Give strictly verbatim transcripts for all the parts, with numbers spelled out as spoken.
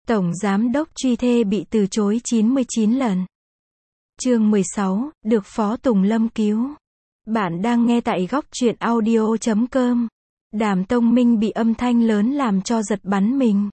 Tổng Giám đốc truy thê bị từ chối chín mươi chín lần. Chương mười sáu, được Phó Tùng Lâm cứu. Bạn đang nghe tại góc truyện audio chấm com. Đàm Tông Minh bị âm thanh lớn làm cho giật bắn mình.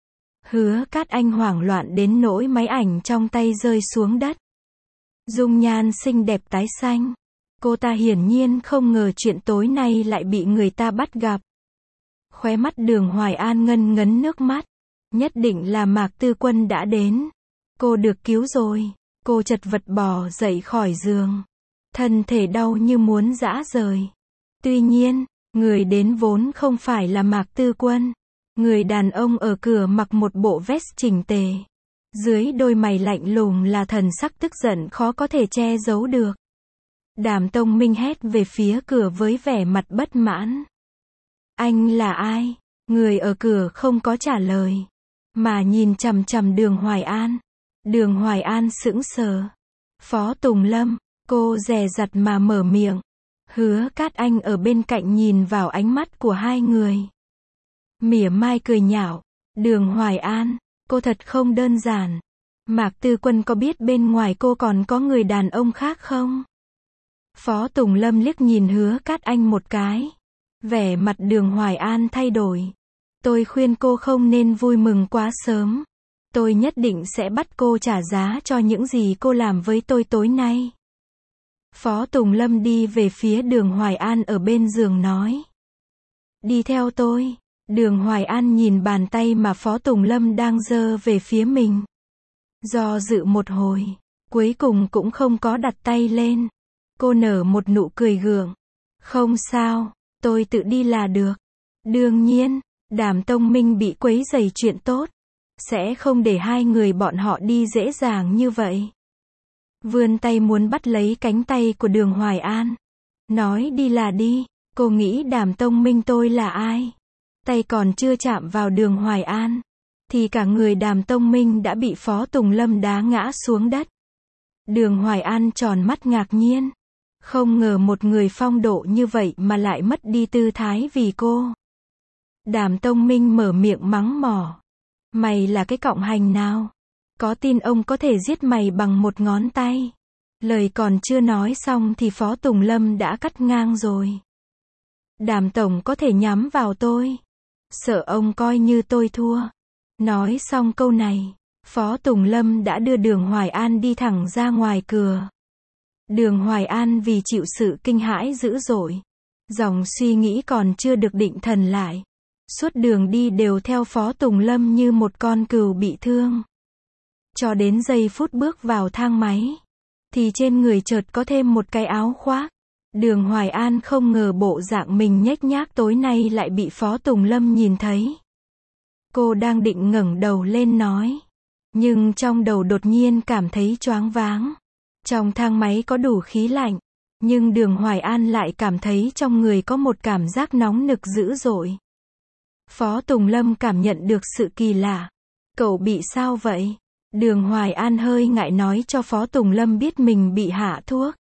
Hứa Cát Anh hoảng loạn đến nỗi máy ảnh trong tay rơi xuống đất. Dung nhan xinh đẹp tái xanh. Cô ta hiển nhiên không ngờ chuyện tối nay lại bị người ta bắt gặp. Khóe mắt Đường Hoài An ngân ngấn nước mắt. Nhất định là Mạc Tư Quân đã đến. Cô được cứu rồi. Cô chật vật bò dậy khỏi giường. Thân thể đau như muốn giã rời. Tuy nhiên, người đến vốn không phải là Mạc Tư Quân. Người đàn ông ở cửa mặc một bộ vest chỉnh tề. Dưới đôi mày lạnh lùng là thần sắc tức giận khó có thể che giấu được. Đàm Tông Minh hét về phía cửa với vẻ mặt bất mãn. Anh là ai? Người ở cửa không có trả lời, mà nhìn chằm chằm Đường Hoài An. Đường Hoài An sững sờ. Phó Tùng Lâm, cô dè dặt mà mở miệng. Hứa Cát Anh ở bên cạnh nhìn vào ánh mắt của hai người. Mỉa mai cười nhạo. Đường Hoài An, cô thật không đơn giản. Mạc Tư Quân có biết bên ngoài cô còn có người đàn ông khác không? Phó Tùng Lâm liếc nhìn Hứa Cát Anh một cái. Vẻ mặt Đường Hoài An thay đổi. Tôi khuyên cô không nên vui mừng quá sớm. Tôi nhất định sẽ bắt cô trả giá cho những gì cô làm với tôi tối nay. Phó Tùng Lâm đi về phía Đường Hoài An ở bên giường nói. Đi theo tôi. Đường Hoài An nhìn bàn tay mà Phó Tùng Lâm đang giơ về phía mình. Do dự một hồi, cuối cùng cũng không có đặt tay lên. Cô nở một nụ cười gượng. Không sao, tôi tự đi là được. Đương nhiên, Đàm Tông Minh bị quấy rầy chuyện tốt. Sẽ không để hai người bọn họ đi dễ dàng như vậy. Vươn tay muốn bắt lấy cánh tay của Đường Hoài An. Nói đi là đi, cô nghĩ Đàm Tông Minh tôi là ai? Tay còn chưa chạm vào Đường Hoài An, thì cả người Đàm Tông Minh đã bị Phó Tùng Lâm đá ngã xuống đất. Đường Hoài An tròn mắt ngạc nhiên. Không ngờ một người phong độ như vậy mà lại mất đi tư thái vì cô. Đàm Tông Minh mở miệng mắng mỏ. Mày là cái cọng hành nào? Có tin ông có thể giết mày bằng một ngón tay? Lời còn chưa nói xong thì Phó Tùng Lâm đã cắt ngang rồi. Đàm Tổng có thể nhắm vào tôi. Sợ ông coi như tôi thua. Nói xong câu này, Phó Tùng Lâm đã đưa Đường Hoài An đi thẳng ra ngoài cửa. Đường Hoài An vì chịu sự kinh hãi dữ dội. Dòng suy nghĩ còn chưa được định thần lại. Suốt đường đi đều theo Phó Tùng Lâm như một con cừu bị thương. Cho đến giây phút bước vào thang máy, thì trên người chợt có thêm một cái áo khoác. Đường Hoài An không ngờ bộ dạng mình nhếch nhác tối nay lại bị Phó Tùng Lâm nhìn thấy. Cô đang định ngẩng đầu lên nói. Nhưng trong đầu đột nhiên cảm thấy choáng váng. Trong thang máy có đủ khí lạnh. Nhưng Đường Hoài An lại cảm thấy trong người có một cảm giác nóng nực dữ dội. Phó Tùng Lâm cảm nhận được sự kỳ lạ. Cậu bị sao vậy? Đường Hoài An hơi ngại nói cho Phó Tùng Lâm biết mình bị hạ thuốc.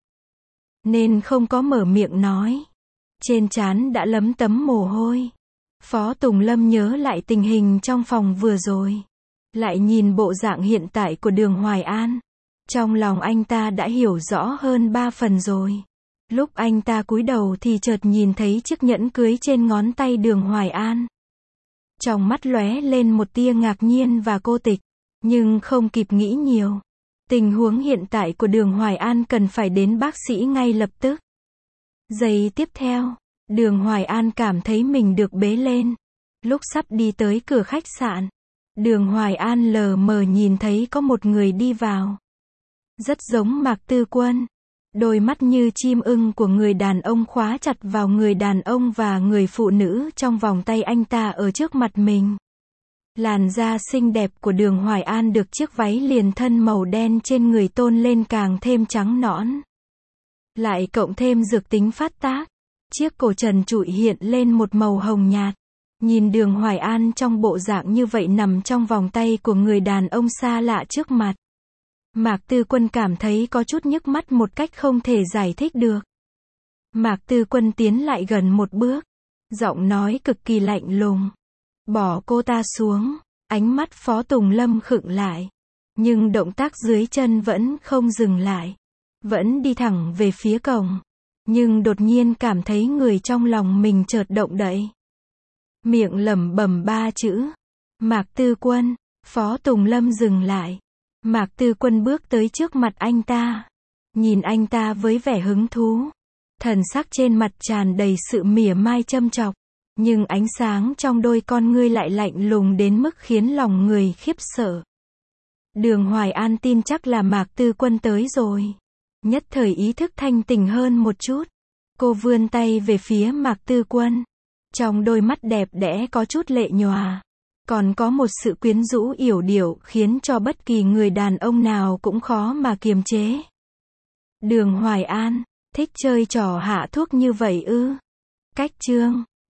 Nên không có mở miệng nói. Trên trán đã lấm tấm mồ hôi. Phó Tùng Lâm nhớ lại tình hình trong phòng vừa rồi. Lại nhìn bộ dạng hiện tại của Đường Hoài An. Trong lòng anh ta đã hiểu rõ hơn ba phần rồi. Lúc anh ta cúi đầu thì chợt nhìn thấy chiếc nhẫn cưới trên ngón tay Đường Hoài An. Trong mắt lóe lên một tia ngạc nhiên và cô tịch. Nhưng không kịp nghĩ nhiều. Tình huống hiện tại của Đường Hoài An cần phải đến bác sĩ ngay lập tức. Giây tiếp theo, Đường Hoài An cảm thấy mình được bế lên. Lúc sắp đi tới cửa khách sạn, Đường Hoài An lờ mờ nhìn thấy có một người đi vào. Rất giống Mạc Tư Quân. Đôi mắt như chim ưng của người đàn ông khóa chặt vào người đàn ông và người phụ nữ trong vòng tay anh ta ở trước mặt mình. Làn da xinh đẹp của Đường Hoài An được chiếc váy liền thân màu đen trên người tôn lên càng thêm trắng nõn. Lại cộng thêm dược tính phát tác. Chiếc cổ trần trụi hiện lên một màu hồng nhạt. Nhìn Đường Hoài An trong bộ dạng như vậy nằm trong vòng tay của người đàn ông xa lạ trước mặt. Mạc Tư Quân cảm thấy có chút nhức mắt một cách không thể giải thích được. Mạc Tư Quân tiến lại gần một bước. Giọng nói cực kỳ lạnh lùng. Bỏ cô ta xuống. Ánh mắt Phó Tùng Lâm khựng lại. Nhưng động tác dưới chân vẫn không dừng lại. Vẫn đi thẳng về phía cổng. Nhưng đột nhiên cảm thấy người trong lòng mình chợt động đậy. Miệng lẩm bẩm ba chữ. Mạc Tư Quân. Phó Tùng Lâm dừng lại. Mạc Tư Quân bước tới trước mặt anh ta. Nhìn anh ta với vẻ hứng thú. Thần sắc trên mặt tràn đầy sự mỉa mai châm chọc. Nhưng ánh sáng trong đôi con ngươi lại lạnh lùng đến mức khiến lòng người khiếp sợ. Đường Hoài An tin chắc là Mạc Tư Quân tới rồi. Nhất thời ý thức thanh tỉnh hơn một chút. Cô vươn tay về phía Mạc Tư Quân. Trong đôi mắt đẹp đẽ có chút lệ nhòa. Còn có một sự quyến rũ yểu điệu khiến cho bất kỳ người đàn ông nào cũng khó mà kiềm chế. Đường Hoài An, thích chơi trò hạ thuốc như vậy ư? Cách chương